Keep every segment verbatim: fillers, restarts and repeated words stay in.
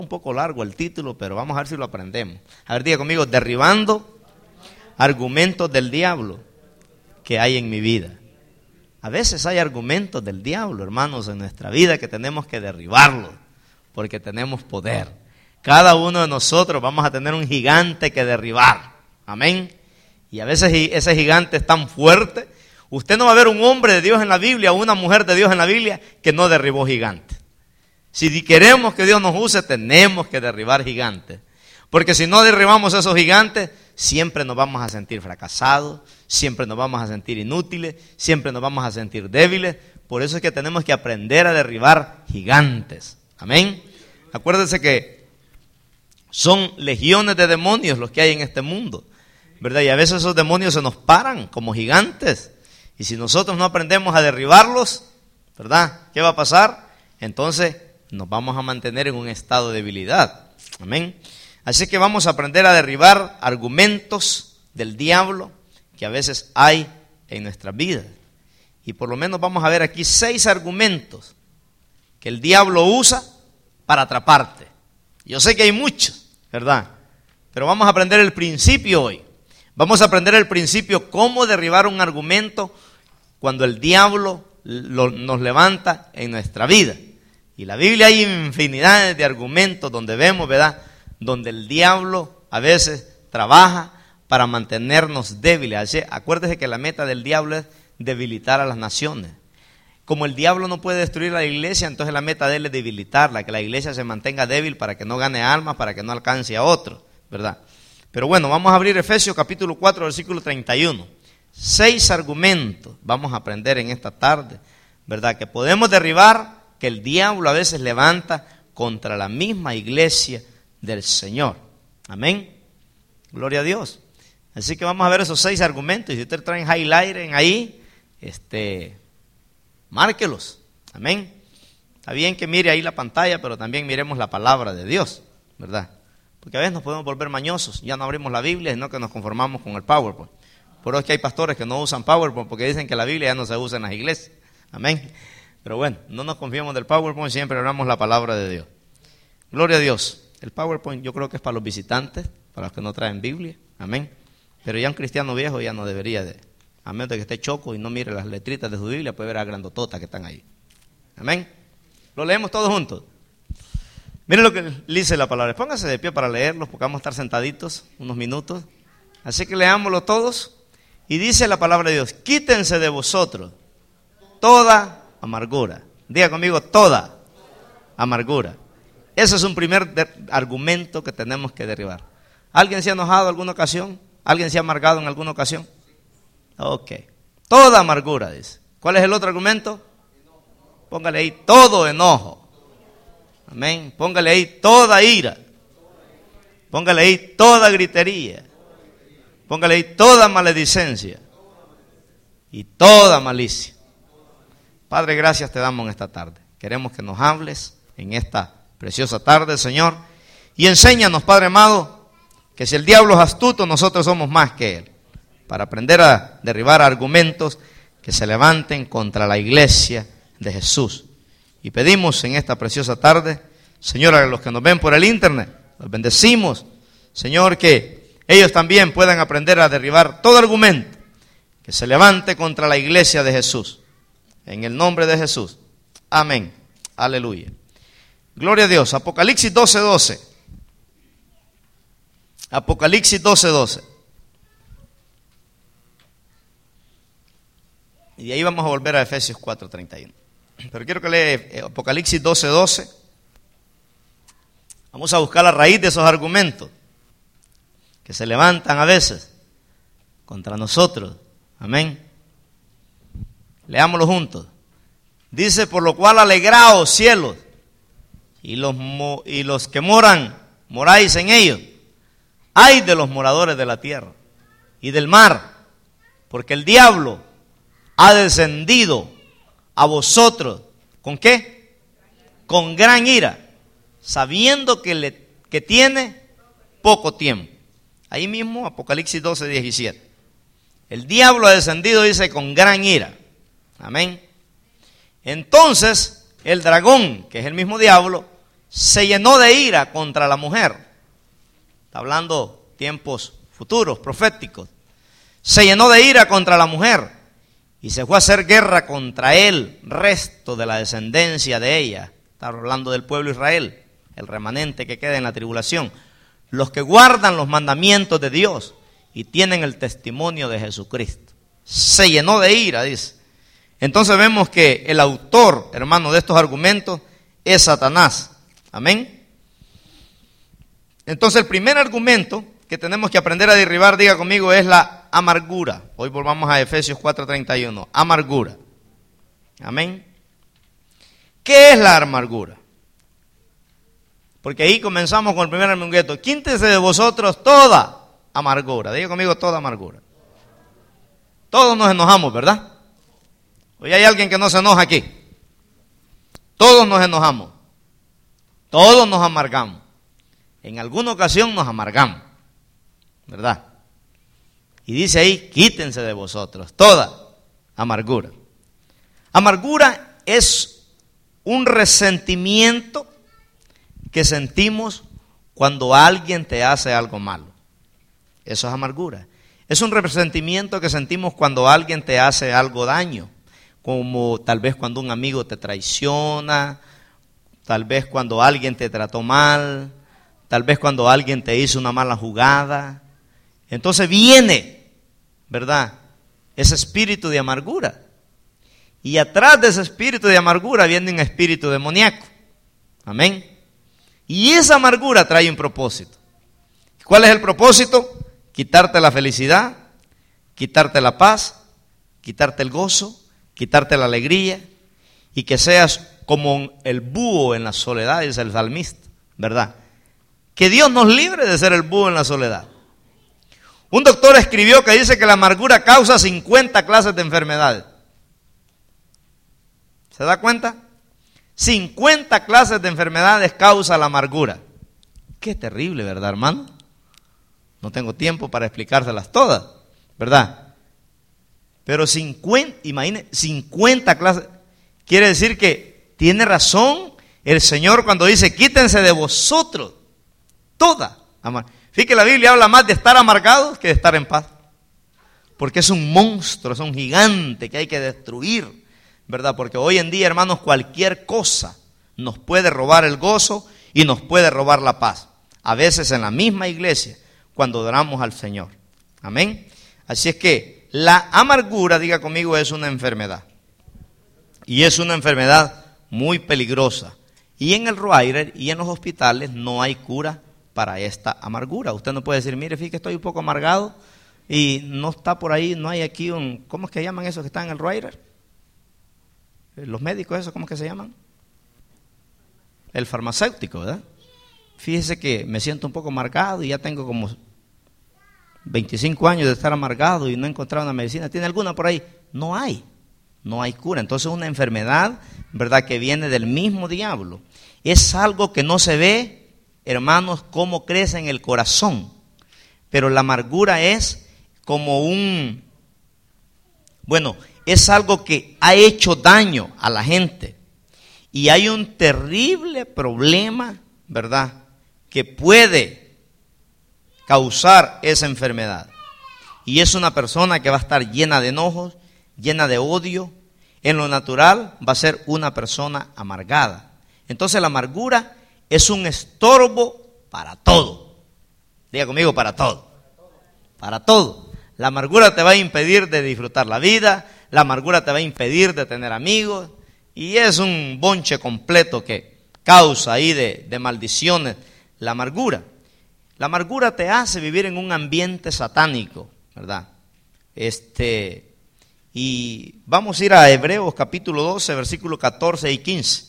Un poco largo el título, pero vamos a ver si lo aprendemos. A ver, diga conmigo, derribando argumentos del diablo que hay en mi vida. A veces hay argumentos del diablo, hermanos, en nuestra vida que tenemos que derribarlos, porque tenemos poder. Cada uno de nosotros vamos a tener un gigante que derribar. Amén. Y a veces ese gigante es tan fuerte. Usted no va a ver un hombre de Dios en la Biblia o una mujer de Dios en la Biblia que no derribó gigantes. Si queremos que Dios nos use, tenemos que derribar gigantes. Porque si no derribamos esos gigantes, siempre nos vamos a sentir fracasados, siempre nos vamos a sentir inútiles, siempre nos vamos a sentir débiles. Por eso es que tenemos que aprender a derribar gigantes. Amén. Acuérdense que son legiones de demonios los que hay en este mundo, ¿verdad? Y a veces esos demonios se nos paran como gigantes. Y si nosotros no aprendemos a derribarlos, ¿verdad? ¿Qué va a pasar? Entonces nos vamos a mantener en un estado de debilidad. Amén. Así que vamos a aprender a derribar argumentos del diablo que a veces hay en nuestras vidas. Y por lo menos vamos a ver aquí seis argumentos que el diablo usa para atraparte. Yo sé que hay muchos, ¿verdad? Pero vamos a aprender el principio hoy. Vamos a aprender el principio, cómo derribar un argumento cuando el diablo lo, nos levanta en nuestra vida. Y la Biblia hay infinidades de argumentos donde vemos, ¿verdad?, donde el diablo a veces trabaja para mantenernos débiles. Así, acuérdese que la meta del diablo es debilitar a las naciones. Como el diablo no puede destruir la iglesia, entonces la meta de él es debilitarla, que la iglesia se mantenga débil para que no gane almas, para que no alcance a otros, ¿verdad? Pero bueno, vamos a abrir Efesios capítulo cuatro, versículo treinta y uno. Seis argumentos vamos a aprender en esta tarde, ¿verdad?, que podemos derribar, que el diablo a veces levanta contra la misma iglesia del Señor. Amén. Gloria a Dios. Así que vamos a ver esos seis argumentos. Y si ustedes traen highlighter ahí, este, márquelos. Amén. Está bien que mire ahí la pantalla, pero también miremos la palabra de Dios, ¿verdad? Porque a veces nos podemos volver mañosos. Ya no abrimos la Biblia, sino que nos conformamos con el PowerPoint. Por eso es que hay pastores que no usan PowerPoint porque dicen que la Biblia ya no se usa en las iglesias. Amén. Pero bueno, no nos confiemos del PowerPoint, siempre hablamos la palabra de Dios. Gloria a Dios. El PowerPoint yo creo que es para los visitantes, para los que no traen Biblia. Amén. Pero ya un cristiano viejo ya no debería de, a menos de que esté choco y no mire las letritas de su Biblia, puede ver a grandototas que están ahí. Amén. Lo leemos todos juntos. Miren lo que dice la palabra. Pónganse de pie para leerlos, porque vamos a estar sentaditos unos minutos. Así que leámoslo todos. Y dice la palabra de Dios: quítense de vosotros toda amargura. Diga conmigo, toda amargura. Ese es un primer de- argumento que tenemos que derribar. ¿Alguien se ha enojado en alguna ocasión? ¿Alguien se ha amargado en alguna ocasión? Ok. Toda amargura, dice. ¿Cuál es el otro argumento? Póngale ahí todo enojo. Amén. Póngale ahí toda ira. Póngale ahí toda gritería. Póngale ahí toda maledicencia. Y toda malicia. Padre, gracias te damos en esta tarde. Queremos que nos hables en esta preciosa tarde, Señor. Y enséñanos, Padre amado, que si el diablo es astuto, nosotros somos más que él. Para aprender a derribar argumentos que se levanten contra la iglesia de Jesús. Y pedimos en esta preciosa tarde, Señor, a los que nos ven por el internet, los bendecimos, Señor, que ellos también puedan aprender a derribar todo argumento que se levante contra la iglesia de Jesús. En el nombre de Jesús. Amén. Aleluya. Gloria a Dios. Apocalipsis doce doce. Apocalipsis doce doce. Y de ahí vamos a volver a Efesios cuatro treinta y uno. Pero quiero que lea Apocalipsis doce doce. Vamos a buscar la raíz de esos argumentos que se levantan a veces contra nosotros. Amén. Leámoslo juntos. Dice: por lo cual alegraos, cielos, y los, y los que moran, moráis en ellos. Ay de los moradores de la tierra y del mar, porque el diablo ha descendido a vosotros. ¿Con qué? Con gran ira, sabiendo que, le, que tiene poco tiempo. Ahí mismo, Apocalipsis doce diecisiete. El diablo ha descendido, dice, con gran ira. Amén. Entonces, el dragón, que es el mismo diablo, se llenó de ira contra la mujer. Está hablando tiempos futuros, proféticos. Se llenó de ira contra la mujer y se fue a hacer guerra contra el resto de la descendencia de ella. Está hablando del pueblo de Israel, el remanente que queda en la tribulación. Los que guardan los mandamientos de Dios y tienen el testimonio de Jesucristo. Se llenó de ira, dice. Entonces vemos que el autor, hermano, de estos argumentos es Satanás. Amén. Entonces el primer argumento que tenemos que aprender a derribar, diga conmigo, es la amargura. Hoy volvamos a Efesios cuatro treinta y uno. Amargura. Amén. ¿Qué es la amargura? Porque ahí comenzamos con el primer argumento. Quítese de vosotros toda amargura. Diga conmigo, toda amargura. Todos nos enojamos, ¿verdad? Hoy hay alguien que no se enoja aquí. Todos nos enojamos. Todos nos amargamos. En alguna ocasión nos amargamos, ¿verdad? Y dice ahí, quítense de vosotros toda amargura. Amargura es un resentimiento que sentimos cuando alguien te hace algo malo. Eso es amargura. Es un resentimiento que sentimos cuando alguien te hace algo daño, como tal vez cuando un amigo te traiciona, tal vez cuando alguien te trató mal, tal vez cuando alguien te hizo una mala jugada. Entonces viene, ¿verdad?, ese espíritu de amargura. Y atrás de ese espíritu de amargura viene un espíritu demoníaco. Amén. Y esa amargura trae un propósito. ¿Cuál es el propósito? Quitarte la felicidad, quitarte la paz, quitarte el gozo, quitarte la alegría y que seas como el búho en la soledad, dice el salmista, ¿verdad? Que Dios nos libre de ser el búho en la soledad. Un doctor escribió que dice que la amargura causa cincuenta clases de enfermedades. ¿Se da cuenta? cincuenta clases de enfermedades causa la amargura. Qué terrible, ¿verdad, hermano? No tengo tiempo para explicárselas todas, ¿verdad? Pero cincuenta, imagine, cincuenta clases. Quiere decir que tiene razón el Señor cuando dice, quítense de vosotros toda amargura. Fíjate que la Biblia habla más de estar amargados que de estar en paz. Porque es un monstruo, es un gigante que hay que destruir, ¿verdad? Porque hoy en día, hermanos, cualquier cosa nos puede robar el gozo y nos puede robar la paz. A veces en la misma iglesia, cuando adoramos al Señor. Amén. Así es que la amargura, diga conmigo, es una enfermedad. Y es una enfermedad muy peligrosa. Y en el Roirer y en los hospitales no hay cura para esta amargura. Usted no puede decir, mire, fíjate que estoy un poco amargado y no está por ahí, no hay aquí un, ¿cómo es que llaman esos que están en el Roirer? Los médicos, esos, ¿cómo es que se llaman? El farmacéutico, ¿verdad? Fíjese que me siento un poco amargado y ya tengo como veinticinco años de estar amargado y no he encontrado una medicina. ¿Tiene alguna por ahí? No hay, no hay cura. Entonces es una enfermedad, ¿verdad?, que viene del mismo diablo. Es algo que no se ve, hermanos, cómo crece en el corazón. Pero la amargura es como un, bueno, es algo que ha hecho daño a la gente. Y hay un terrible problema, ¿verdad?, que puede causar esa enfermedad. Y es una persona que va a estar llena de enojos, llena de odio. En lo natural va a ser una persona amargada. Entonces la amargura es un estorbo para todo. Diga conmigo, para todo. Para todo. La amargura te va a impedir de disfrutar la vida. La amargura te va a impedir de tener amigos. Y es un bonche completo que causa ahí de, de maldiciones. La amargura. La amargura te hace vivir en un ambiente satánico, ¿verdad? Este, y vamos a ir a Hebreos capítulo doce, versículos catorce y quince.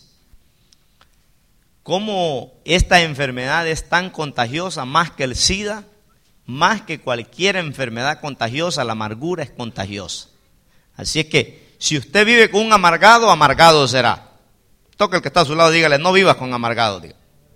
Cómo esta enfermedad es tan contagiosa, más que el SIDA, más que cualquier enfermedad contagiosa, la amargura es contagiosa. Así es que, si usted vive con un amargado, amargado será. Toca el que está a su lado, dígale, no vivas con amargado, diga.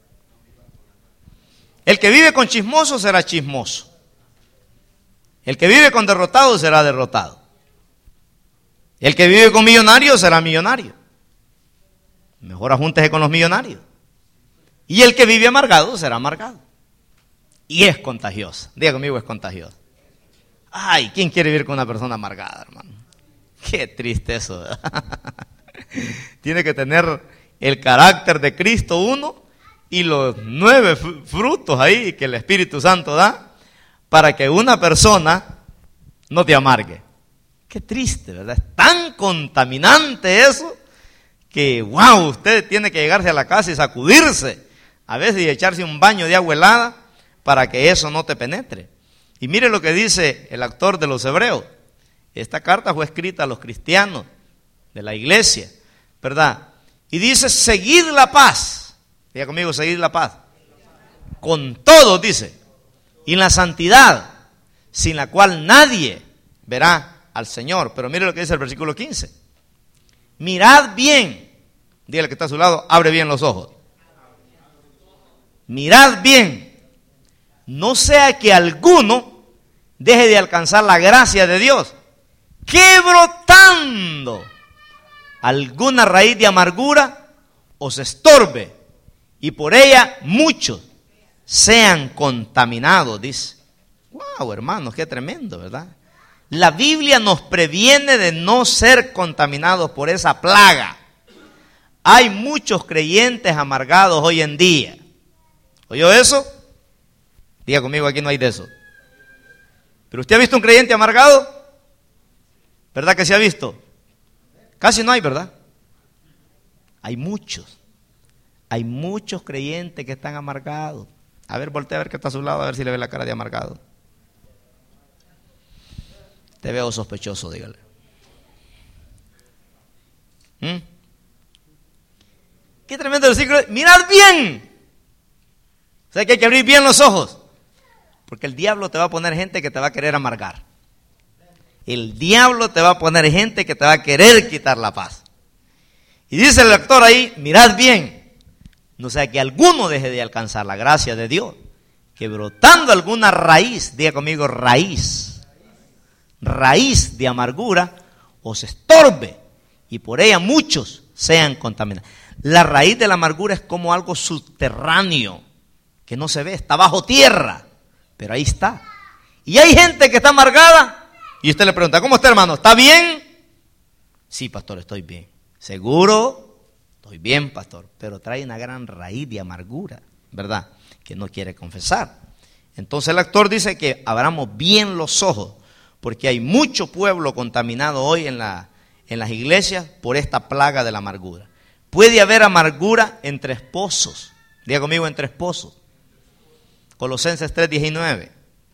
El que vive con chismoso será chismoso. El que vive con derrotado será derrotado. El que vive con millonario será millonario. Mejor ajúntese con los millonarios. Y el que vive amargado será amargado. Y es contagiosa. Diga conmigo, es contagiosa. Ay, ¿quién quiere vivir con una persona amargada, hermano? Qué triste eso, ¿verdad? Tiene que tener el carácter de Cristo uno y los nueve frutos ahí que el Espíritu Santo da para que una persona no te amargue. Qué triste, ¿verdad? Es tan contaminante eso que, wow, usted tiene que llegarse a la casa y sacudirse a veces y echarse un baño de agua helada para que eso no te penetre. Y mire lo que dice el autor de los Hebreos. Esta carta fue escrita a los cristianos de la iglesia, ¿verdad? Y dice, seguid la paz. Diga conmigo, seguid la paz. Con todos, dice, y la santidad, sin la cual nadie verá al Señor. Pero mire lo que dice el versículo quince. Mirad bien. Dígale que está a su lado, abre bien los ojos. Mirad bien. No sea que alguno deje de alcanzar la gracia de Dios, que brotando alguna raíz de amargura os estorbe y por ella muchos sean contaminados, dice. Wow, hermanos, qué tremendo, ¿verdad? La Biblia nos previene de no ser contaminados por esa plaga. Hay muchos creyentes amargados hoy en día. ¿Oyó eso? Diga conmigo, aquí no hay de eso. ¿Pero usted ha visto un creyente amargado? ¿Verdad que se ha visto? Casi no hay, ¿verdad? Hay muchos. Hay muchos creyentes que están amargados. A ver, voltea a ver que está a su lado, a ver si le ve la cara de amargado. Te veo sospechoso, dígale. ¿Mm? Qué tremendo versículo. Mirad bien. O sea que hay que abrir bien los ojos. Porque el diablo te va a poner gente que te va a querer amargar. El diablo te va a poner gente que te va a querer quitar la paz. Y dice el lector ahí, mirad bien. No sea que alguno deje de alcanzar la gracia de Dios. Que brotando alguna raíz, diga conmigo raíz. Raíz de amargura os estorbe. Y por ella muchos sean contaminados. La raíz de la amargura es como algo subterráneo. Que no se ve, está bajo tierra. Pero ahí está. Y hay gente que está amargada. Y usted le pregunta, ¿cómo está, hermano? ¿Está bien? Sí, pastor, estoy bien. ¿Seguro? Estoy bien, pastor. Pero trae una gran raíz de amargura, ¿verdad? Que no quiere confesar. Entonces el actor dice que abramos bien los ojos. Porque hay mucho pueblo contaminado hoy en, la, en las iglesias por esta plaga de la amargura. Puede haber amargura entre esposos. Diga conmigo, entre esposos. Colosenses tres diecinueve.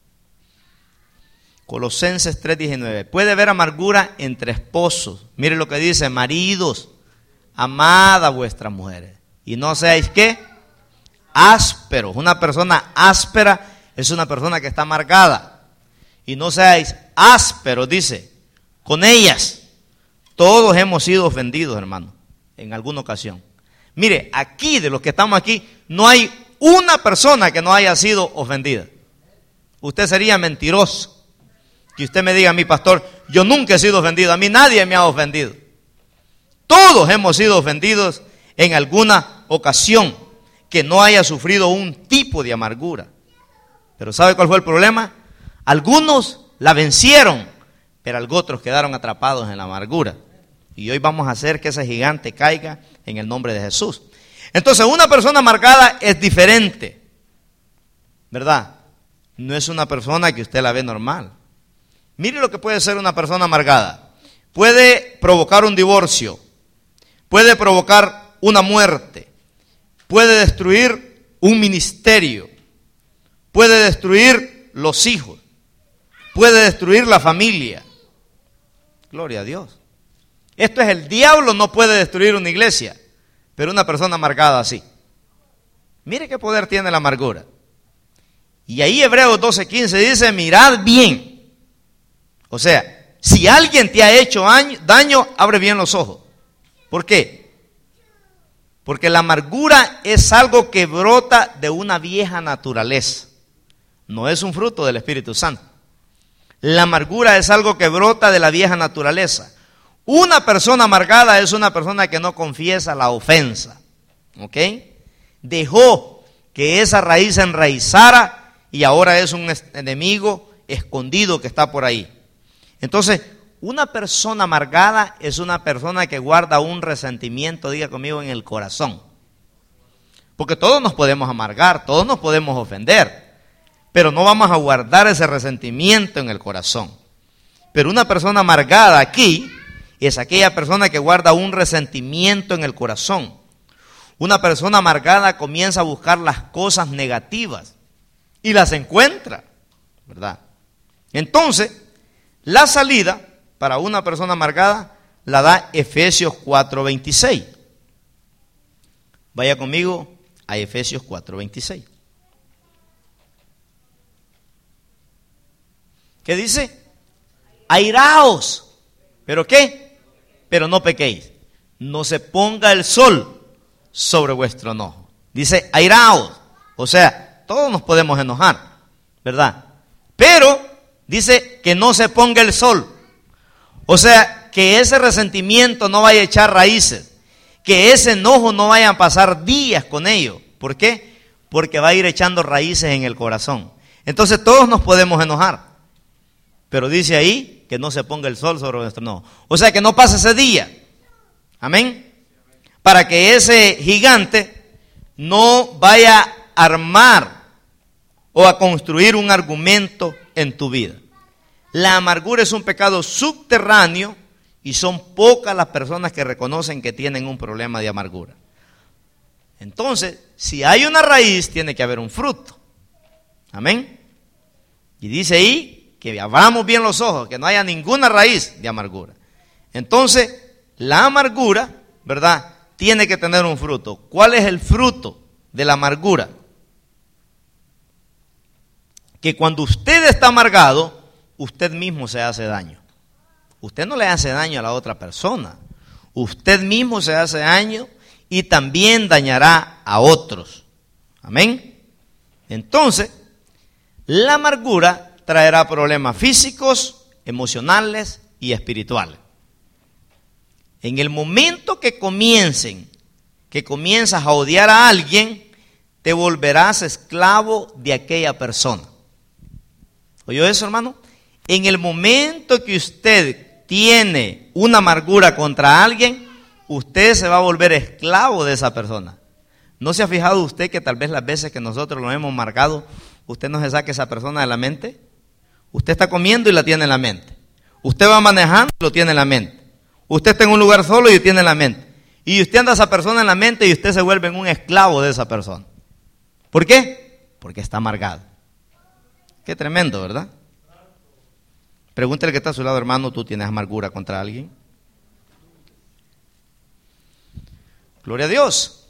Colosenses tres diecinueve. Puede haber amargura entre esposos. Mire lo que dice, maridos, amad a vuestras mujeres. Y no seáis, ¿qué? Ásperos. Una persona áspera es una persona que está amargada. Y no seáis ásperos, dice, con ellas. Todos hemos sido ofendidos, hermano, en alguna ocasión. Mire, aquí, de los que estamos aquí, no hay una persona que no haya sido ofendida. Usted sería mentiroso que usted me diga a mí, pastor, yo nunca he sido ofendido, a mí nadie me ha ofendido. Todos hemos sido ofendidos en alguna ocasión que no haya sufrido un tipo de amargura. Pero ¿sabe cuál fue el problema? Algunos la vencieron, pero otros quedaron atrapados en la amargura. Y hoy vamos a hacer que ese gigante caiga en el nombre de Jesús. Entonces, una persona amargada es diferente, ¿verdad? No es una persona que usted la ve normal. Mire lo que puede ser una persona amargada. Puede provocar un divorcio, puede provocar una muerte, puede destruir un ministerio, puede destruir los hijos, puede destruir la familia. Gloria a Dios. Esto es, el diablo no puede destruir una iglesia, pero una persona amargada sí. Mire qué poder tiene la amargura. Y ahí Hebreos doce quince dice, mirad bien. O sea, si alguien te ha hecho daño, abre bien los ojos. ¿Por qué? Porque la amargura es algo que brota de una vieja naturaleza. No es un fruto del Espíritu Santo. La amargura es algo que brota de la vieja naturaleza. Una persona amargada es una persona que no confiesa la ofensa. ¿Ok? dejó que esa raíz se enraizara y ahora es un enemigo escondido que está por ahí. Entonces, una persona amargada es una persona que guarda un resentimiento, diga conmigo, en el corazón. Porque todos nos podemos amargar, todos nos podemos ofender, pero no vamos a guardar ese resentimiento en el corazón. Pero una persona amargada aquí es aquella persona que guarda un resentimiento en el corazón. Una persona amargada comienza a buscar las cosas negativas y las encuentra, ¿verdad? Entonces, la salida para una persona amargada la da Efesios cuatro veintiséis. Vaya conmigo a Efesios cuatro veintiséis. ¿Qué dice? Airaos. ¿Pero qué? Pero no pequéis. No se ponga el sol sobre vuestro enojo. Dice airaos. O sea, todos nos podemos enojar, ¿verdad? Pero dice que no se ponga el sol. O sea, que ese resentimiento no vaya a echar raíces, que ese enojo no vaya a pasar días con ello. ¿Por qué? Porque va a ir echando raíces en el corazón. Entonces todos nos podemos enojar, pero dice ahí que no se ponga el sol sobre nuestro enojo. O sea, que no pase ese día. Amén. Para que ese gigante no vaya a armar o a construir un argumento en tu vida. La amargura es un pecado subterráneo y son pocas las personas que reconocen que tienen un problema de amargura. Entonces, si hay una raíz, tiene que haber un fruto. Amén. Y dice ahí que abramos bien los ojos, que no haya ninguna raíz de amargura. Entonces, la amargura, ¿verdad?, tiene que tener un fruto. ¿Cuál es el fruto de la amargura? Que cuando usted está amargado, usted mismo se hace daño. Usted no le hace daño a la otra persona. Usted mismo se hace daño y también dañará a otros. Amén. Entonces, la amargura traerá problemas físicos, emocionales y espirituales. En el momento que comiencen, que comienzas a odiar a alguien, te volverás esclavo de aquella persona. ¿Oyó eso, hermano? En el momento que usted tiene una amargura contra alguien, usted se va a volver esclavo de esa persona. ¿No se ha fijado usted que tal vez las veces que nosotros lo hemos marcado, usted no se saque esa persona de la mente? Usted está comiendo y la tiene en la mente. Usted va manejando y lo tiene en la mente. Usted está en un lugar solo y lo tiene en la mente. Y usted anda a esa persona en la mente y usted se vuelve un esclavo de esa persona. ¿Por qué? Porque está amargado. Qué tremendo, ¿verdad? Pregúntale que está a su lado, hermano, ¿tú tienes amargura contra alguien? Gloria a Dios.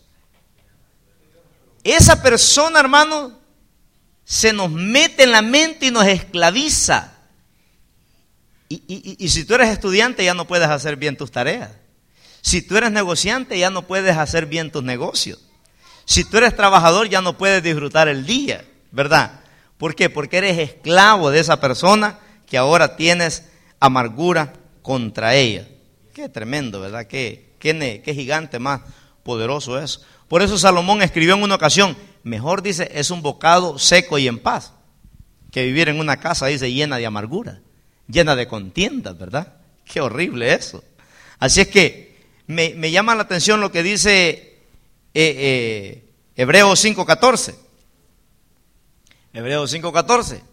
Esa persona, hermano, se nos mete en la mente y nos esclaviza. Y, y, y si tú eres estudiante ya no puedes hacer bien tus tareas. Si tú eres negociante ya no puedes hacer bien tus negocios. Si tú eres trabajador ya no puedes disfrutar el día, ¿verdad? ¿Por qué? Porque eres esclavo de esa persona que ahora tienes amargura contra ella. Qué tremendo, ¿verdad? Qué, qué, qué gigante más poderoso es. Por eso Salomón escribió en una ocasión, mejor dice, es un bocado seco y en paz, que vivir en una casa, dice, llena de amargura, llena de contiendas, ¿verdad? Qué horrible eso. Así es que me, me llama la atención lo que dice eh, eh, Hebreos cinco catorce. Hebreos cinco catorce.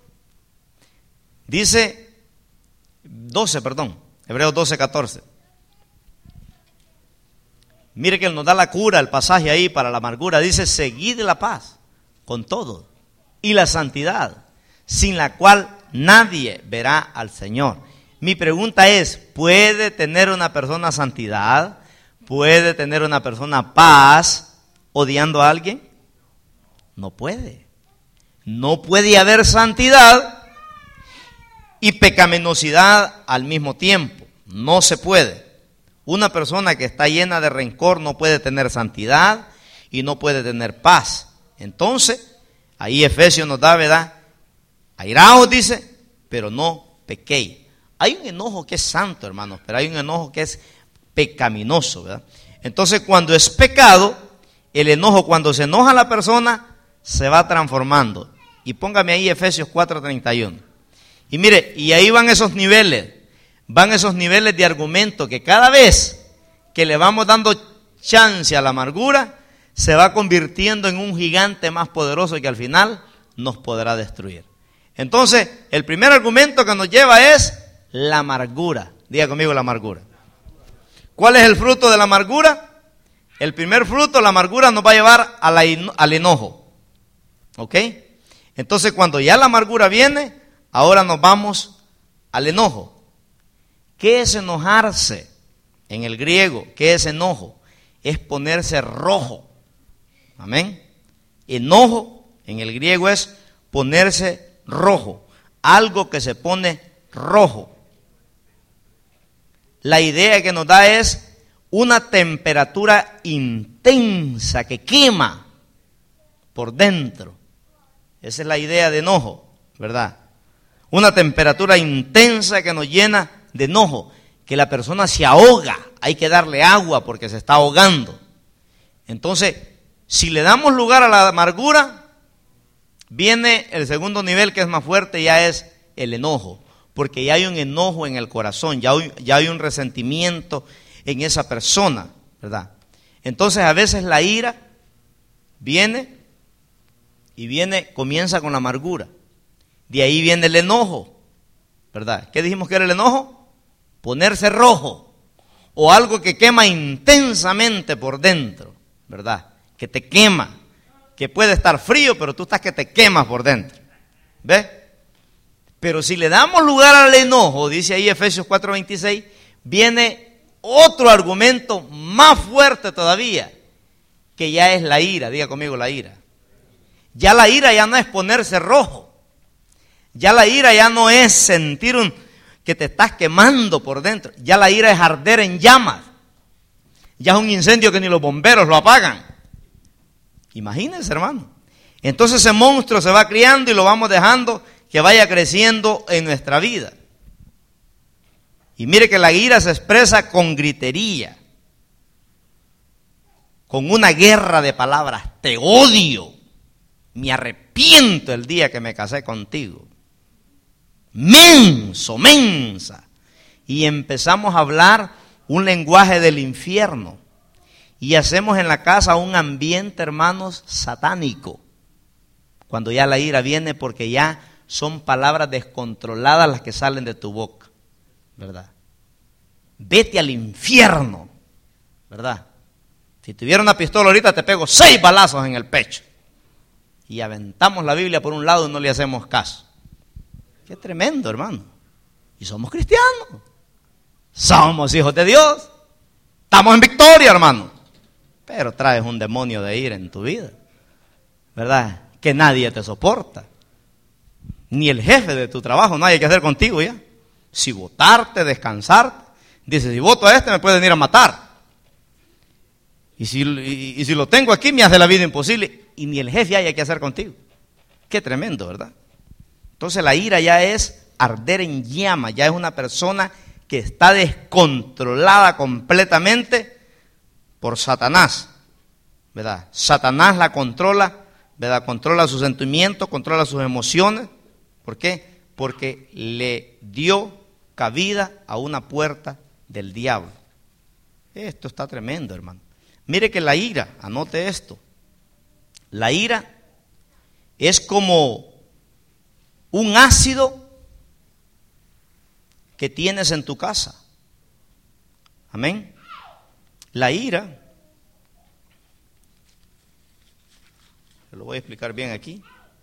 Dice, doce, perdón, Hebreos doce catorce. Mire que Él nos da la cura, el pasaje ahí para la amargura. Dice, seguid la paz con todo y la santidad, sin la cual nadie verá al Señor. Mi pregunta es, ¿puede tener una persona santidad? ¿Puede tener una persona paz odiando a alguien? No puede. No puede haber santidad y pecaminosidad al mismo tiempo. No se puede. Una persona que está llena de rencor no puede tener santidad y no puede tener paz. Entonces, ahí Efesios nos da, ¿verdad? Airaos, dice, pero no pequéis. Hay un enojo que es santo, hermanos, pero hay un enojo que es pecaminoso, ¿verdad? Entonces, cuando es pecado, el enojo, cuando se enoja la persona, se va transformando. Y póngame ahí Efesios cuatro treinta y uno. Y mire, y ahí van esos niveles, van esos niveles de argumento que cada vez que le vamos dando chance a la amargura, se va convirtiendo en un gigante más poderoso que al final nos podrá destruir. Entonces, el primer argumento que nos lleva es la amargura. Diga conmigo la amargura. ¿Cuál es el fruto de la amargura? El primer fruto, la amargura, nos va a llevar a la, al enojo. ¿Ok? Entonces, cuando ya la amargura viene, ahora nos vamos al enojo. ¿Qué es enojarse? En el griego, ¿qué es enojo? Es ponerse rojo. Amén. Enojo en el griego es ponerse rojo. Algo que se pone rojo. La idea que nos da es una temperatura intensa que quema por dentro. Esa es la idea de enojo, ¿verdad? Una temperatura intensa que nos llena de enojo, que la persona se ahoga, hay que darle agua porque se está ahogando. Entonces, si le damos lugar a la amargura, viene el segundo nivel que es más fuerte, ya es el enojo, porque ya hay un enojo en el corazón, ya hay, ya hay un resentimiento en esa persona, ¿verdad? Entonces, a veces la ira viene y viene, comienza con la amargura. De ahí viene el enojo, ¿verdad? ¿Qué dijimos que era el enojo? Ponerse rojo, o algo que quema intensamente por dentro, ¿verdad? Que te quema, que puede estar frío, pero tú estás que te quemas por dentro, ¿ves? Pero si le damos lugar al enojo, dice ahí Efesios cuatro veintiséis, viene otro argumento más fuerte todavía, que ya es la ira. Diga conmigo la ira. Ya la ira ya no es ponerse rojo. Ya la ira ya no es sentir un, que te estás quemando por dentro. Ya la ira es arder en llamas. Ya es un incendio que ni los bomberos lo apagan. Imagínense, hermano. Entonces ese monstruo se va criando y lo vamos dejando que vaya creciendo en nuestra vida. Y mire que la ira se expresa con gritería, con una guerra de palabras. Te odio, me arrepiento el día que me casé contigo. Menso, mensa. Y empezamos a hablar un lenguaje del infierno. Y hacemos en la casa un ambiente, hermanos, satánico. Cuando ya la ira viene, porque ya son palabras descontroladas las que salen de tu boca, ¿verdad? Vete al infierno, ¿verdad? Si tuviera una pistola ahorita te pego seis balazos en el pecho. Y aventamos la Biblia por un lado y no le hacemos caso. Qué tremendo, hermano. Y somos cristianos. Somos hijos de Dios. Estamos en victoria, hermano. Pero traes un demonio de ira en tu vida, ¿verdad? Que nadie te soporta. Ni el jefe de tu trabajo, nadie que hacer contigo ya. Si votarte, descansarte. Dice, si voto a este me pueden ir a matar. Y si, y, y si lo tengo aquí me hace la vida imposible. Y ni el jefe haya que hacer contigo. Qué tremendo, ¿verdad? Entonces la ira ya es arder en llama. Ya es una persona que está descontrolada completamente por Satanás, ¿verdad? Satanás la controla, ¿verdad? Controla sus sentimientos, controla sus emociones. ¿Por qué? Porque le dio cabida a una puerta del diablo. Esto está tremendo, hermano. Mire que la ira, anote esto, la ira es como un ácido que tienes en tu casa. Amén. La ira, lo voy a explicar bien aquí.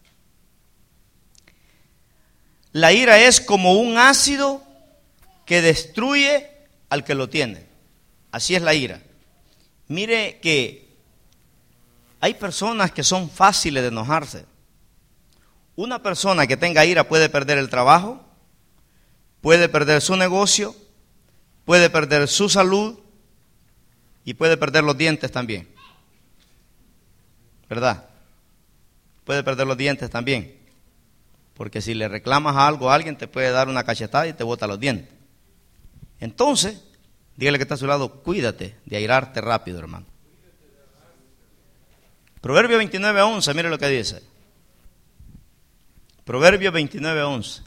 La ira es como un ácido que destruye al que lo tiene. Así es la ira. Mire que hay personas que son fáciles de enojarse. Una persona que tenga ira puede perder el trabajo, puede perder su negocio, puede perder su salud y puede perder los dientes también. ¿Verdad? Puede perder los dientes también. Porque si le reclamas algo a alguien, te puede dar una cachetada y te bota los dientes. Entonces, dígale que está a su lado, cuídate de airarte rápido, hermano. Proverbio veintinueve once, mire lo que dice. Proverbio veintinueve once.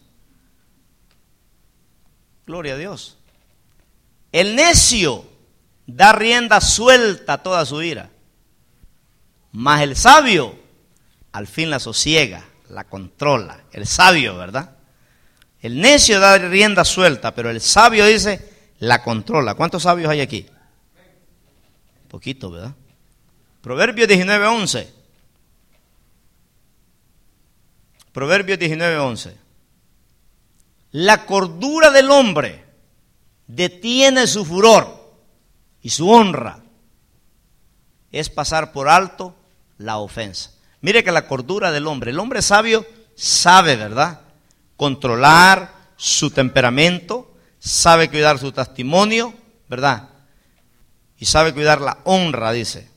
Gloria a Dios. El necio da rienda suelta a toda su ira, mas el sabio al fin la sosiega, la controla. El sabio, ¿verdad? El necio da rienda suelta, pero el sabio dice, la controla. ¿Cuántos sabios hay aquí? Poquito, ¿verdad? Proverbios diecinueve once. Proverbios diecinueve once. La cordura del hombre detiene su furor y su honra es pasar por alto la ofensa. Mire que la cordura del hombre, el hombre sabio sabe, ¿verdad?, controlar su temperamento, sabe cuidar su testimonio, ¿verdad? Y sabe cuidar la honra, dice.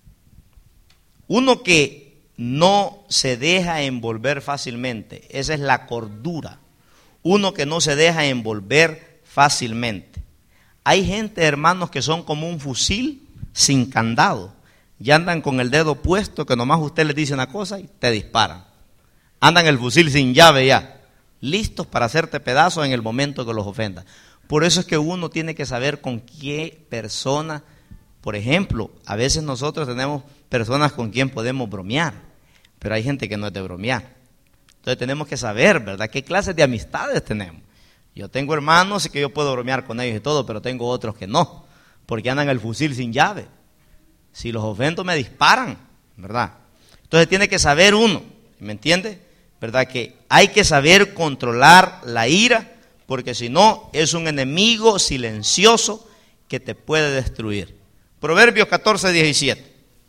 Uno que no se deja envolver fácilmente, esa es la cordura. Uno que no se deja envolver fácilmente. Hay gente, hermanos, que son como un fusil sin candado. Ya andan con el dedo puesto, que nomás usted les dice una cosa y te disparan. Andan el fusil sin llave ya, listos para hacerte pedazos en el momento que los ofenda. Por eso es que uno tiene que saber con qué persona, por ejemplo, a veces nosotros tenemos personas con quien podemos bromear, pero hay gente que no es de bromear. Entonces tenemos que saber, ¿verdad?, qué clases de amistades tenemos. Yo tengo hermanos y que yo puedo bromear con ellos y todo, pero tengo otros que no, porque andan el fusil sin llave. Si los ofendo me disparan, ¿verdad? Entonces tiene que saber uno, ¿me entiende? ¿Verdad? Que hay que saber controlar la ira, porque si no es un enemigo silencioso que te puede destruir. Proverbios catorce, diecisiete.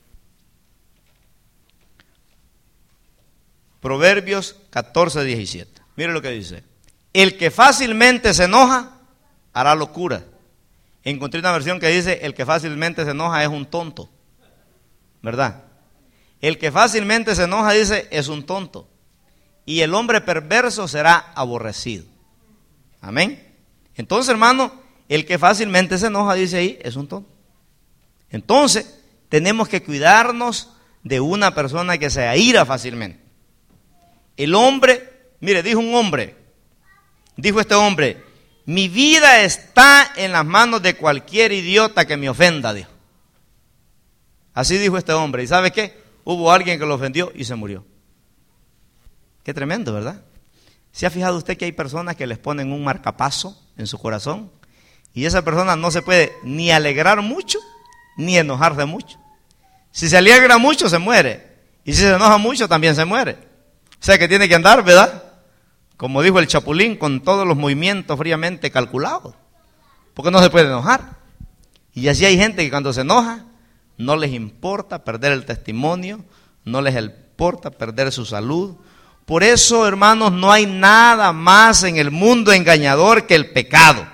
Proverbios catorce, diecisiete. Mire lo que dice. El que fácilmente se enoja, hará locura. Encontré una versión que dice, el que fácilmente se enoja es un tonto. ¿Verdad? El que fácilmente se enoja, dice, es un tonto. Y el hombre perverso será aborrecido. Amén. Entonces, hermano, el que fácilmente se enoja, dice ahí, es un tonto. Entonces, tenemos que cuidarnos de una persona que se aira fácilmente. El hombre, mire, dijo un hombre, dijo este hombre, mi vida está en las manos de cualquier idiota que me ofenda, dijo. Así dijo este hombre. ¿Y sabe qué? Hubo alguien que lo ofendió y se murió. Qué tremendo, ¿verdad? ¿Se ha fijado usted que hay personas que les ponen un marcapaso en su corazón? Y esa persona no se puede ni alegrar mucho, ni enojarse mucho. Si se alegra mucho, se muere. Y si se enoja mucho, también se muere. O sea que tiene que andar, ¿verdad?, como dijo el Chapulín, con todos los movimientos fríamente calculados. Porque no se puede enojar. Y así hay gente que cuando se enoja, no les importa perder el testimonio, no les importa perder su salud. Por eso, hermanos, no hay nada más en el mundo engañador que el pecado.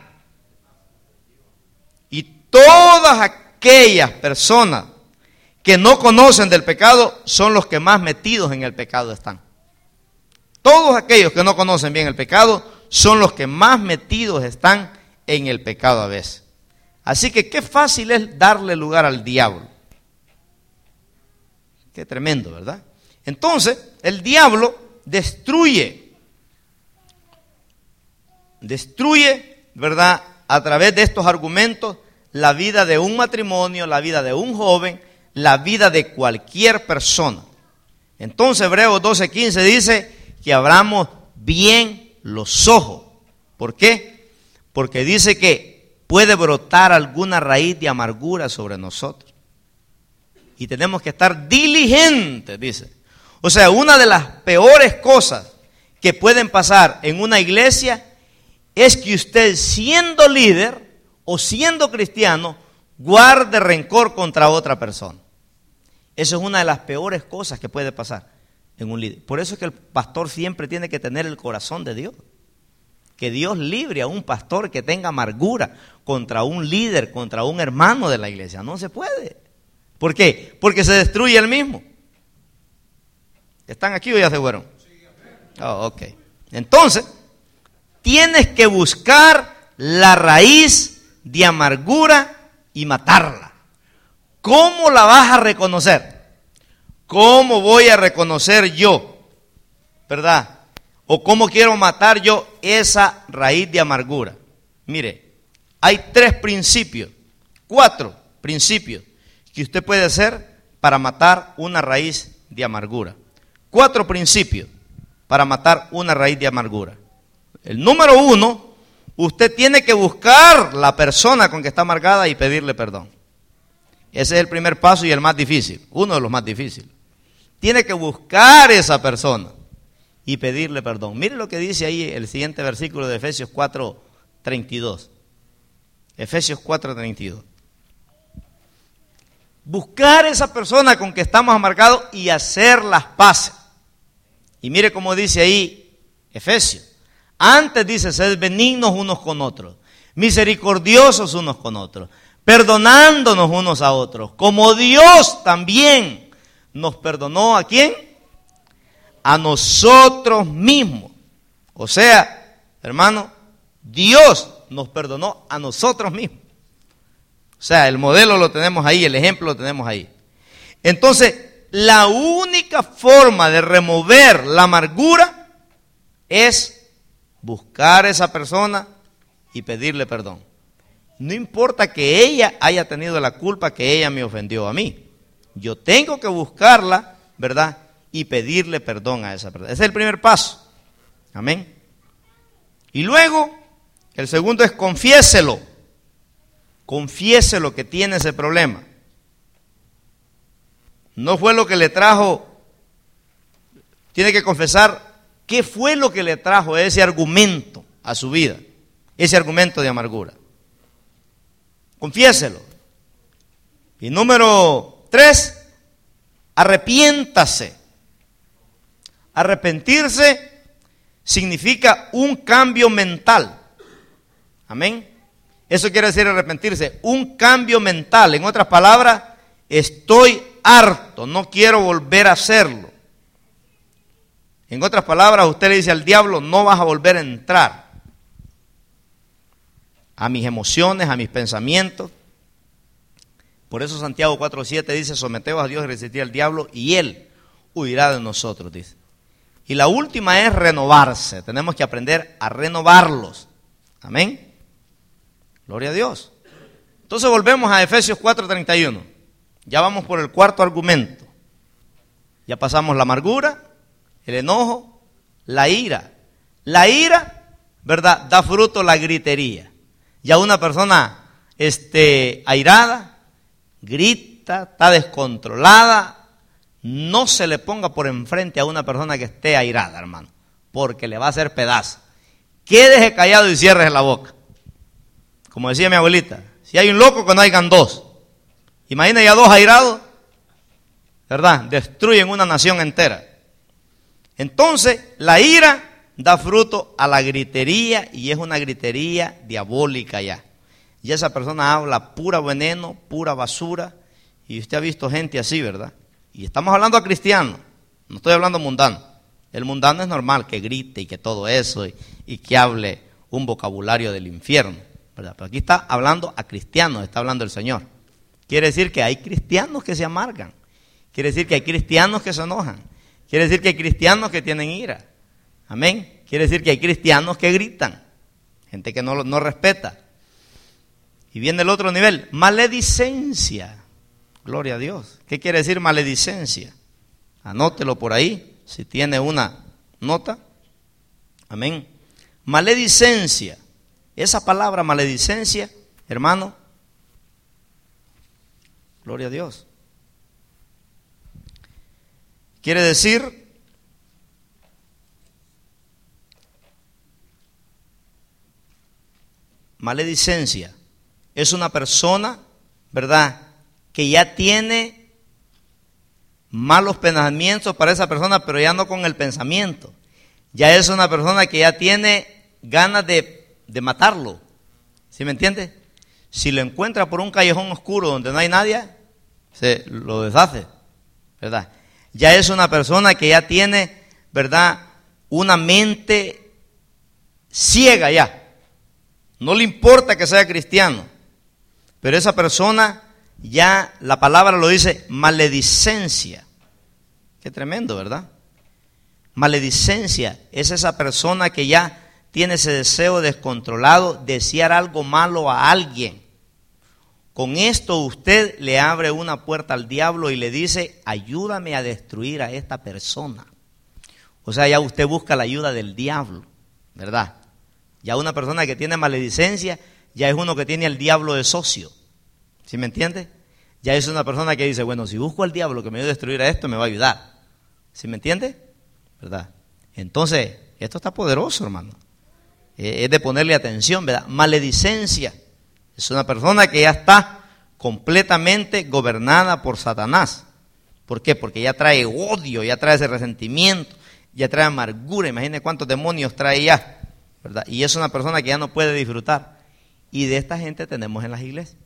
Y todas aquellas personas que no conocen del pecado son los que más metidos en el pecado están. Todos aquellos que no conocen bien el pecado son los que más metidos están en el pecado a veces. Así que qué fácil es darle lugar al diablo. Qué tremendo, ¿verdad? Entonces, el diablo destruye, destruye, ¿verdad?, a través de estos argumentos, la vida de un matrimonio, la vida de un joven, la vida de cualquier persona. Entonces, Hebreos doce, quince dice que abramos bien los ojos. ¿Por qué? Porque dice que puede brotar alguna raíz de amargura sobre nosotros. Y tenemos que estar diligentes, dice. O sea, una de las peores cosas que pueden pasar en una iglesia es que usted, siendo líder o siendo cristiano, guarde rencor contra otra persona. Eso es una de las peores cosas que puede pasar en un líder. Por eso es que el pastor siempre tiene que tener el corazón de Dios. Que Dios libre a un pastor que tenga amargura contra un líder, contra un hermano de la iglesia. No se puede. ¿Por qué? Porque se destruye él mismo. ¿Están aquí o ya se fueron? Oh, ok. Entonces, tienes que buscar la raíz de amargura y matarla. ¿Cómo la vas a reconocer? ¿Cómo voy a reconocer yo, verdad? ¿O cómo quiero matar yo esa raíz de amargura? Mire, hay tres principios, cuatro principios que usted puede hacer para matar una raíz de amargura. Cuatro principios para matar una raíz de amargura. El número uno, usted tiene que buscar la persona con que está amargada y pedirle perdón. Ese es el primer paso y el más difícil, uno de los más difíciles. Tiene que buscar esa persona y pedirle perdón. Mire lo que dice ahí el siguiente versículo de Efesios cuatro treinta y dos. Efesios cuatro treinta y dos. Buscar esa persona con que estamos amargados y hacer las paces. Y mire cómo dice ahí Efesios. Antes dice, sed benignos unos con otros, misericordiosos unos con otros, perdonándonos unos a otros, como Dios también nos perdonó. ¿A quién? A nosotros mismos. O sea, hermano, Dios nos perdonó a nosotros mismos. O sea, el modelo lo tenemos ahí, el ejemplo lo tenemos ahí. Entonces, la única forma de remover la amargura es buscar a esa persona y pedirle perdón. No importa que ella haya tenido la culpa, que ella me ofendió a mí. Yo tengo que buscarla, ¿verdad? Y pedirle perdón a esa persona. Ese es el primer paso. Amén. Y luego, el segundo es confiéselo. Confiéselo que tiene ese problema. No fue lo que le trajo. Tiene que confesar qué fue lo que le trajo ese argumento a su vida. Ese argumento de amargura. Confiéselo. Y número tres, arrepiéntase. Arrepentirse significa un cambio mental. Amén. Eso quiere decir arrepentirse, un cambio mental. En otras palabras, estoy harto, no quiero volver a hacerlo. En otras palabras, usted le dice al diablo, no vas a volver a entrar a mis emociones, a mis pensamientos. Por eso Santiago cuatro siete dice, someteos a Dios y resistid al diablo y él huirá de nosotros, dice. Y la última es renovarse. Tenemos que aprender a renovarlos. Amén. Gloria a Dios. Entonces volvemos a Efesios cuatro treinta y uno. Ya vamos por el cuarto argumento. Ya pasamos la amargura, el enojo, la ira. La ira, ¿verdad?, da fruto la gritería. Ya una persona este, airada, grita, está descontrolada. No se le ponga por enfrente a una persona que esté airada, hermano, porque le va a hacer pedazo. Quédese callado y cierre la boca. Como decía mi abuelita, si hay un loco, que no hayan dos. Imagina ya dos airados, ¿verdad? Destruyen una nación entera. Entonces, la ira da fruto a la gritería y es una gritería diabólica ya. Y esa persona habla pura veneno, pura basura. Y usted ha visto gente así, ¿verdad? Y estamos hablando a cristianos, no estoy hablando mundano. El mundano es normal que grite y que todo eso y, y que hable un vocabulario del infierno, ¿verdad? Pero aquí está hablando a cristianos, está hablando el Señor. Quiere decir que hay cristianos que se amargan. Quiere decir que hay cristianos que se enojan. Quiere decir que hay cristianos que tienen ira. Amén. Quiere decir que hay cristianos que gritan. Gente que no, no respeta. Y viene el otro nivel, maledicencia. Gloria a Dios. ¿Qué quiere decir maledicencia? Anótelo por ahí, si tiene una nota. Amén. Maledicencia. Esa palabra maledicencia, hermano, gloria a Dios, quiere decir maledicencia. Es una persona, ¿verdad?, que ya tiene malos pensamientos para esa persona, pero ya no con el pensamiento. Ya es una persona que ya tiene ganas de, de matarlo. ¿Sí me entiende? Si lo encuentra por un callejón oscuro donde no hay nadie, se lo deshace, ¿verdad? Ya es una persona que ya tiene, ¿verdad?, una mente ciega ya. No le importa que sea cristiano, pero esa persona ya, la palabra lo dice, maledicencia. Qué tremendo, ¿verdad? Maledicencia es esa persona que ya tiene ese deseo descontrolado, desear algo malo a alguien. Con esto usted le abre una puerta al diablo y le dice, ayúdame a destruir a esta persona. O sea, ya usted busca la ayuda del diablo, ¿verdad? Ya una persona que tiene maledicencia, ya es uno que tiene al diablo de socio. ¿Sí me entiende? Ya es una persona que dice, bueno, si busco al diablo que me ayude a destruir a esto, me va a ayudar. ¿Sí me entiende? ¿Verdad? Entonces, esto está poderoso, hermano. Eh, es de ponerle atención, ¿verdad? Maledicencia es una persona que ya está completamente gobernada por Satanás. ¿Por qué? Porque ya trae odio, ya trae ese resentimiento, ya trae amargura. Imagínense cuántos demonios trae ya, ¿verdad? Y es una persona que ya no puede disfrutar. Y de esta gente tenemos en las iglesias.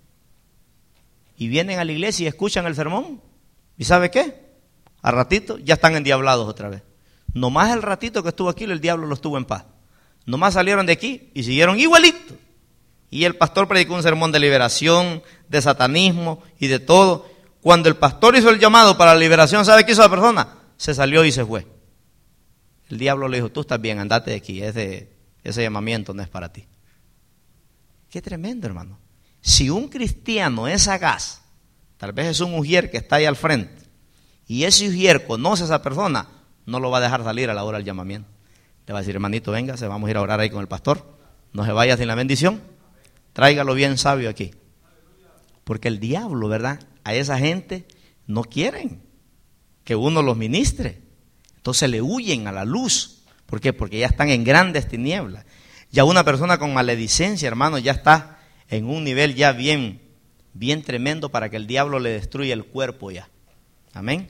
Y vienen a la iglesia y escuchan el sermón. ¿Y sabe qué? Al ratito ya están endiablados otra vez. Nomás el ratito que estuvo aquí, el diablo los tuvo en paz. Nomás salieron de aquí y siguieron igualito. Y el pastor predicó un sermón de liberación, de satanismo y de todo. Cuando el pastor hizo el llamado para la liberación, ¿sabe qué hizo la persona? Se salió y se fue. El diablo le dijo, tú estás bien, andate de aquí, ese, ese llamamiento no es para ti. Qué tremendo, hermano. Si un cristiano es sagaz, tal vez es un ujier que está ahí al frente, y ese ujier conoce a esa persona, no lo va a dejar salir a la hora del llamamiento. Le va a decir, hermanito, véngase, vamos a ir a orar ahí con el pastor, no se vaya sin la bendición, tráigalo bien sabio aquí. Porque el diablo, ¿verdad? A esa gente no quieren que uno los ministre. Entonces le huyen a la luz. ¿Por qué? Porque ya están en grandes tinieblas. Ya una persona con maledicencia, hermano, ya está en un nivel ya bien, bien tremendo para que el diablo le destruya el cuerpo ya. Amén.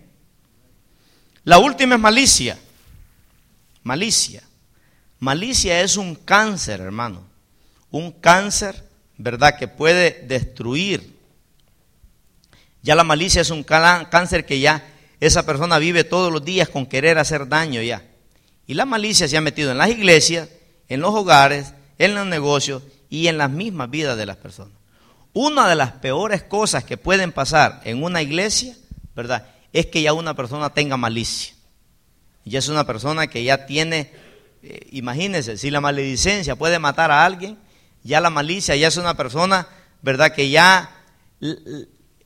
La última es malicia. Malicia. Malicia es un cáncer, hermano. Un cáncer, ¿verdad?, que puede destruir. Ya la malicia es un cáncer que ya esa persona vive todos los días con querer hacer daño ya. Y la malicia se ha metido en las iglesias, en los hogares, en los negocios y en las mismas vidas de las personas. Una de las peores cosas que pueden pasar en una iglesia, ¿verdad?, es que ya una persona tenga malicia. Ya es una persona que ya tiene, eh, imagínense, si la maledicencia puede matar a alguien, ya la malicia ya es una persona, ¿verdad?, que ya el,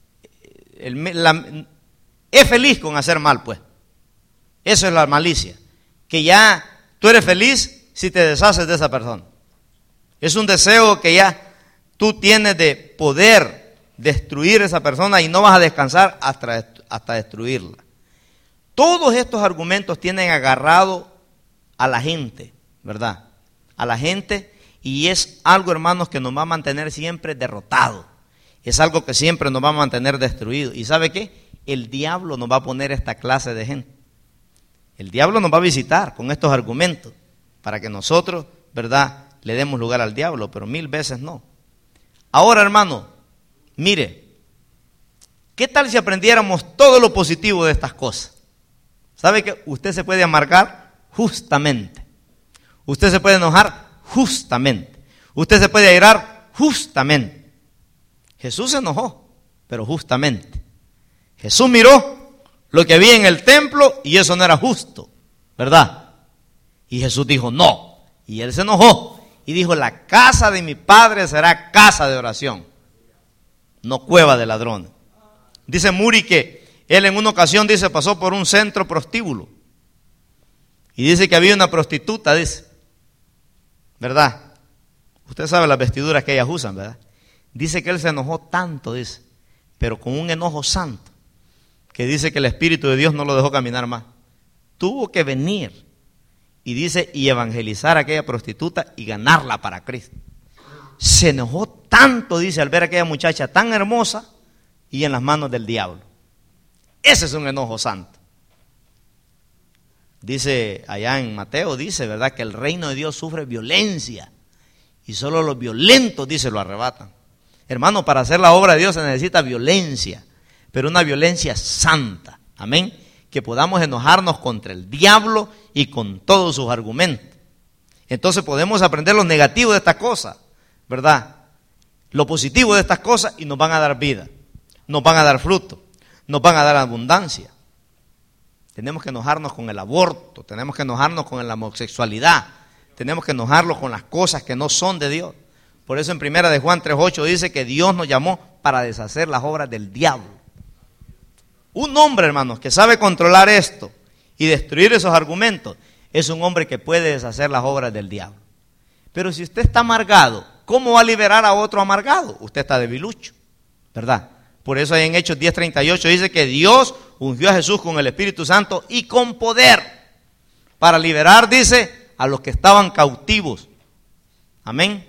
el, la, es feliz con hacer mal, pues. Eso es la malicia. Que ya tú eres feliz si te deshaces de esa persona. Es un deseo que ya tú tienes de poder destruir a esa persona y no vas a descansar hasta, hasta destruirla. Todos estos argumentos tienen agarrado a la gente, ¿verdad? A la gente, y es algo, hermanos, que nos va a mantener siempre derrotados. Es algo que siempre nos va a mantener destruidos. ¿Y sabe qué? El diablo nos va a poner esta clase de gente. El diablo nos va a visitar con estos argumentos para que nosotros, ¿verdad?, le demos lugar al diablo, pero mil veces no. Ahora, hermano, mire, ¿qué tal si aprendiéramos todo lo positivo de estas cosas? ¿Sabe que usted se puede amargar? Justamente. Usted se puede enojar justamente. Usted se puede airar justamente. Jesús se enojó, pero justamente. Jesús miró lo que había en el templo y eso no era justo, ¿verdad? Y Jesús dijo no, y él se enojó y dijo, la casa de mi padre será casa de oración, no cueva de ladrones. Dice Muri que él en una ocasión, dice, pasó por un centro prostíbulo y dice que había una prostituta, dice, ¿verdad? Usted sabe las vestiduras que ellas usan, ¿verdad? Dice que él se enojó tanto, dice, pero con un enojo santo, que dice que el Espíritu de Dios no lo dejó caminar más. Tuvo que venir y dice, y evangelizar a aquella prostituta y ganarla para Cristo. Se enojó tanto, dice, al ver a aquella muchacha tan hermosa y en las manos del diablo. Ese es un enojo santo. Dice allá en Mateo, dice, ¿verdad?, que el reino de Dios sufre violencia y solo los violentos, dice, lo arrebatan. Hermano, para hacer la obra de Dios se necesita violencia, pero una violencia santa. Amén. Que podamos enojarnos contra el diablo y con todos sus argumentos. Entonces podemos aprender lo negativo de estas cosas, ¿verdad? Lo positivo de estas cosas y nos van a dar vida, nos van a dar fruto, nos van a dar abundancia. Tenemos que enojarnos con el aborto, tenemos que enojarnos con la homosexualidad, tenemos que enojarnos con las cosas que no son de Dios. Por eso en primera de Juan tres ocho dice que Dios nos llamó para deshacer las obras del diablo. Un hombre, hermanos, que sabe controlar esto y destruir esos argumentos, es un hombre que puede deshacer las obras del diablo. Pero si usted está amargado, ¿cómo va a liberar a otro amargado? Usted está debilucho, ¿verdad? Por eso ahí en Hechos diez treinta y ocho dice que Dios ungió a Jesús con el Espíritu Santo y con poder para liberar, dice, a los que estaban cautivos. Amén.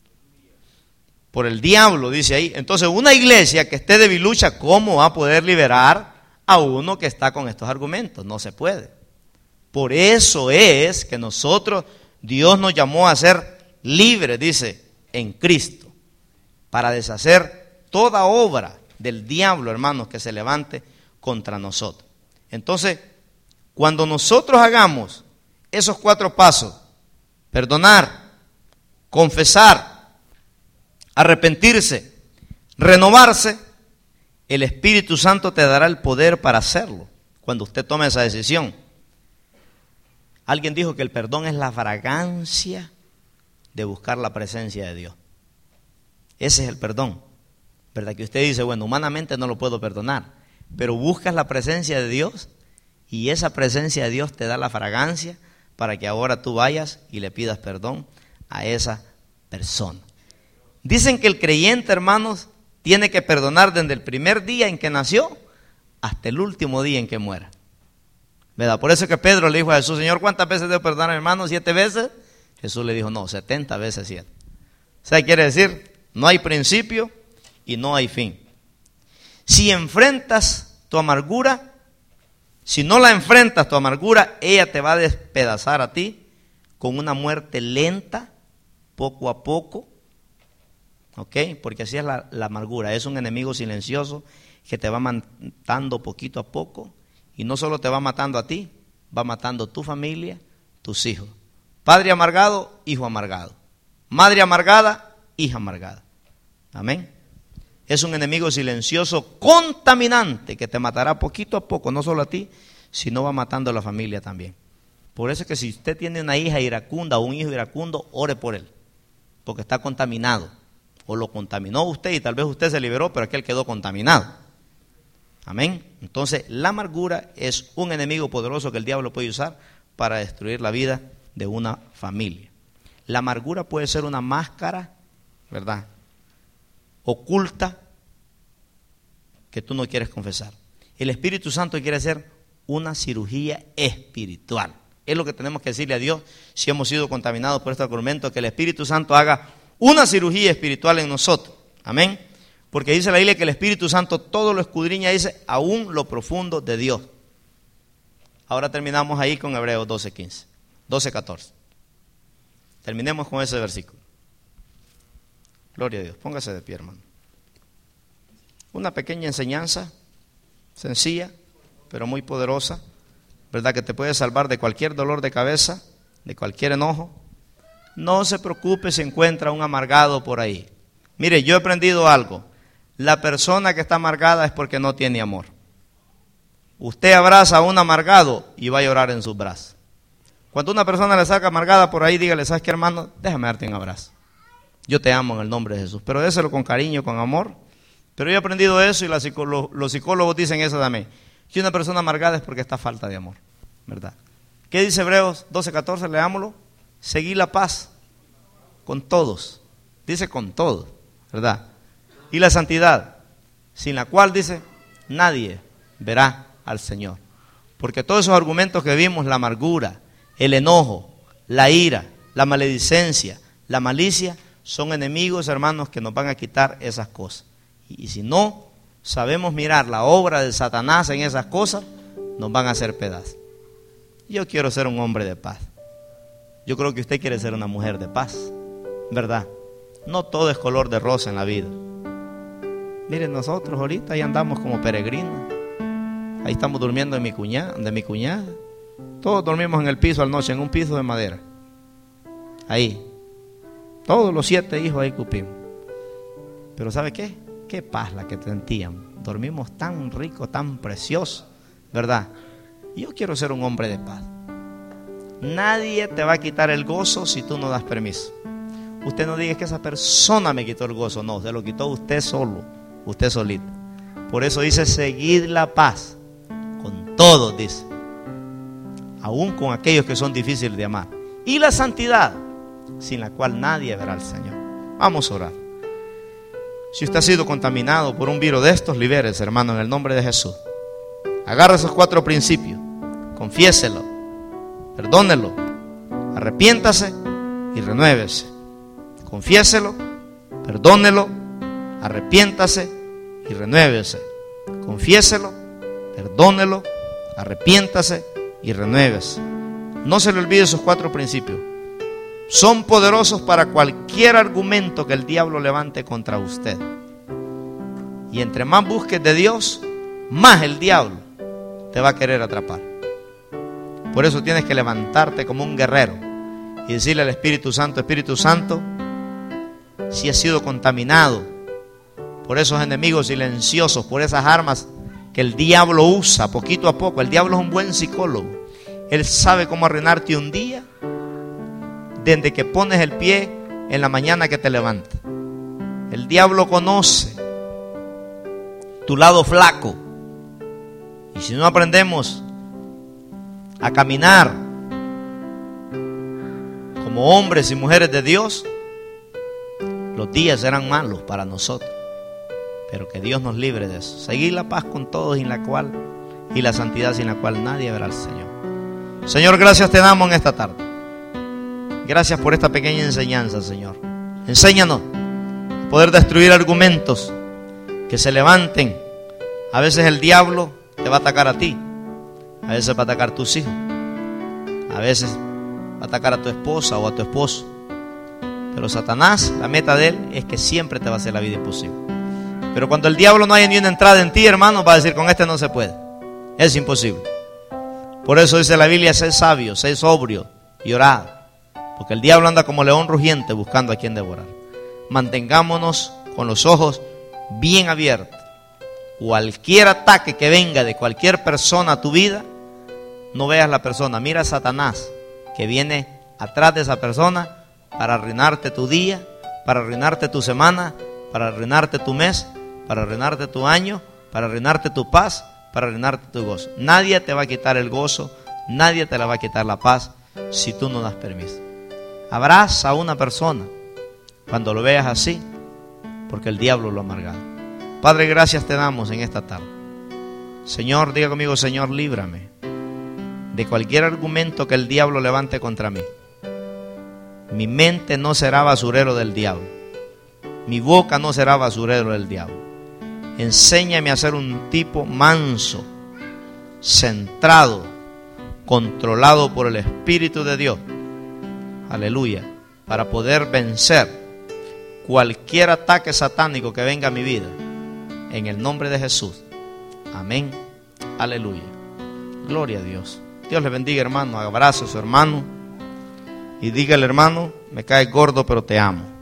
Por el diablo, dice ahí. Entonces, una iglesia que esté debilucha, ¿cómo va a poder liberar a uno que está con estos argumentos? No se puede. Por eso es que nosotros, Dios nos llamó a ser libres, dice, en Cristo, para deshacer toda obra del diablo, hermanos, que se levante contra nosotros. Entonces, cuando nosotros hagamos esos cuatro pasos, perdonar, confesar, arrepentirse, renovarse, el Espíritu Santo te dará el poder para hacerlo, cuando usted tome esa decisión. Alguien dijo que el perdón es la fragancia de buscar la presencia de Dios. Ese es el perdón, ¿verdad? Que usted dice, bueno, humanamente no lo puedo perdonar, pero buscas la presencia de Dios y esa presencia de Dios te da la fragancia para que ahora tú vayas y le pidas perdón a esa persona. Dicen que el creyente, hermanos, tiene que perdonar desde el primer día en que nació hasta el último día en que muera, ¿verdad? Por eso que Pedro le dijo a Jesús, Señor, ¿cuántas veces debo perdonar, hermano? ¿Siete veces? Jesús le dijo, no, setenta veces siete. O sea, quiere decir, no hay principio y no hay fin. Si enfrentas tu amargura, si no la enfrentas tu amargura, ella te va a despedazar a ti con una muerte lenta, poco a poco. ¿Ok? Porque así es la, la amargura, es un enemigo silencioso que te va matando poquito a poco y no solo te va matando a ti, va matando tu familia, tus hijos. Padre amargado, hijo amargado. Madre amargada, hija amargada. Amén. Es un enemigo silencioso, contaminante, que te matará poquito a poco, no solo a ti, sino va matando a la familia también. Por eso es que si usted tiene una hija iracunda o un hijo iracundo, ore por él, porque está contaminado. O lo contaminó usted y tal vez usted se liberó, pero aquel quedó contaminado. Amén. Entonces, la amargura es un enemigo poderoso que el diablo puede usar para destruir la vida de una familia. La amargura puede ser una máscara, ¿verdad?, oculta, que tú no quieres confesar. El Espíritu Santo quiere hacer una cirugía espiritual. Es lo que tenemos que decirle a Dios si hemos sido contaminados por este argumento, que el Espíritu Santo haga una cirugía espiritual en nosotros. Amén. Porque dice la Biblia que el Espíritu Santo todo lo escudriña, dice, aún lo profundo de Dios. Ahora terminamos ahí con Hebreos doce quince, doce catorce. Terminemos con ese versículo. Gloria a Dios. Póngase de pie, hermano. Una pequeña enseñanza, sencilla, pero muy poderosa, ¿verdad? Que te puede salvar de cualquier dolor de cabeza, de cualquier enojo. No se preocupe si encuentra un amargado por ahí. Mire, yo he aprendido algo. La persona que está amargada es porque no tiene amor. Usted abraza a un amargado y va a llorar en sus brazos. Cuando una persona le saca amargada por ahí, dígale, ¿sabes qué, hermano? Déjame darte un abrazo. Yo te amo en el nombre de Jesús. Pero déselo con cariño, con amor. Pero yo he aprendido eso y la psicólogo, los psicólogos dicen eso también. Que una persona amargada es porque está falta de amor, ¿verdad? ¿Qué dice Hebreos doce catorce? Leámoslo. Seguí la paz con todos. Dice con todos, ¿verdad? Y la santidad, sin la cual, dice, nadie verá al Señor. Porque todos esos argumentos que vimos, la amargura, el enojo, la ira, la maledicencia, la malicia, son enemigos, hermanos, que nos van a quitar esas cosas. Y, y si no sabemos mirar la obra de Satanás en esas cosas, nos van a hacer pedazos. Yo quiero ser un hombre de paz. Yo creo que usted quiere ser una mujer de paz, ¿verdad? No todo es color de rosa en la vida. Miren, nosotros ahorita ahí andamos como peregrinos. Ahí estamos durmiendo en mi cuñada, de mi cuñada. Todos dormimos en el piso al noche, en un piso de madera. Ahí. Todos los siete hijos ahí cupimos. Pero ¿sabe qué? Qué paz la que sentíamos. Dormimos tan rico, tan precioso, ¿verdad? Y yo quiero ser un hombre de paz. Nadie te va a quitar el gozo si tú no das permiso. Usted no diga que esa persona me quitó el gozo. No, se lo quitó usted solo, usted solito. Por eso dice, seguid la paz con todos, dice, aún con aquellos que son difíciles de amar, y la santidad, sin la cual nadie verá al Señor. Vamos a orar. Si usted ha sido contaminado por un virus de estos, libérese, hermano, en el nombre de Jesús. Agarra esos cuatro principios, confiéselo, perdónelo, arrepiéntase y renuévese. Confiéselo, perdónelo, arrepiéntase y renuévese. Confiéselo, perdónelo, arrepiéntase y renuévese. No se le olvide esos cuatro principios. Son poderosos para cualquier argumento que el diablo levante contra usted. Y entre más busques de Dios, más el diablo te va a querer atrapar. Por eso tienes que levantarte como un guerrero y decirle al Espíritu Santo, Espíritu Santo, si he sido contaminado por esos enemigos silenciosos, por esas armas que el diablo usa poquito a poco. El diablo es un buen psicólogo. Él sabe cómo arruinarte un día desde que pones el pie en la mañana que te levantas. El diablo conoce tu lado flaco. Y si no aprendemos a caminar como hombres y mujeres de Dios, los días serán malos para nosotros. Pero que Dios nos libre de eso. Seguir la paz con todos, en la cual, y la santidad sin la cual nadie verá al Señor. Señor, gracias te damos en esta tarde. Gracias por esta pequeña enseñanza, Señor. Enséñanos a poder destruir argumentos que se levanten. A veces el diablo te va a atacar a ti. A veces va a atacar a tus hijos. A veces va a atacar a tu esposa o a tu esposo. Pero Satanás, la meta de él es que siempre te va a hacer la vida imposible. Pero cuando el diablo no haya ni una entrada en ti, hermano, va a decir, con este no se puede. Es imposible. Por eso dice la Biblia, sé sabio, sé sobrio y orad. Porque el diablo anda como león rugiente buscando a quien devorar. Mantengámonos con los ojos bien abiertos. Cualquier ataque que venga de cualquier persona a tu vida, no veas la persona, mira a Satanás que viene atrás de esa persona para arruinarte tu día, para arruinarte tu semana, para arruinarte tu mes, para arruinarte tu año, para arruinarte tu paz, para arruinarte tu gozo. Nadie te va a quitar el gozo, nadie te la va a quitar la paz si tú no das permiso. Abraza a una persona cuando lo veas así, porque el diablo lo ha amargado. Padre, gracias te damos en esta tarde. Señor, diga conmigo, Señor, líbrame de cualquier argumento que el diablo levante contra mí. Mi mente no será basurero del diablo. Mi boca no será basurero del diablo. Enséñame a ser un tipo manso, centrado, controlado por el Espíritu de Dios. Aleluya. Para poder vencer cualquier ataque satánico que venga a mi vida. En el nombre de Jesús. Amén. Aleluya. Gloria a Dios. Dios le bendiga, hermano. Abrazo a su hermano. Y dígale, hermano, me caes gordo, pero te amo.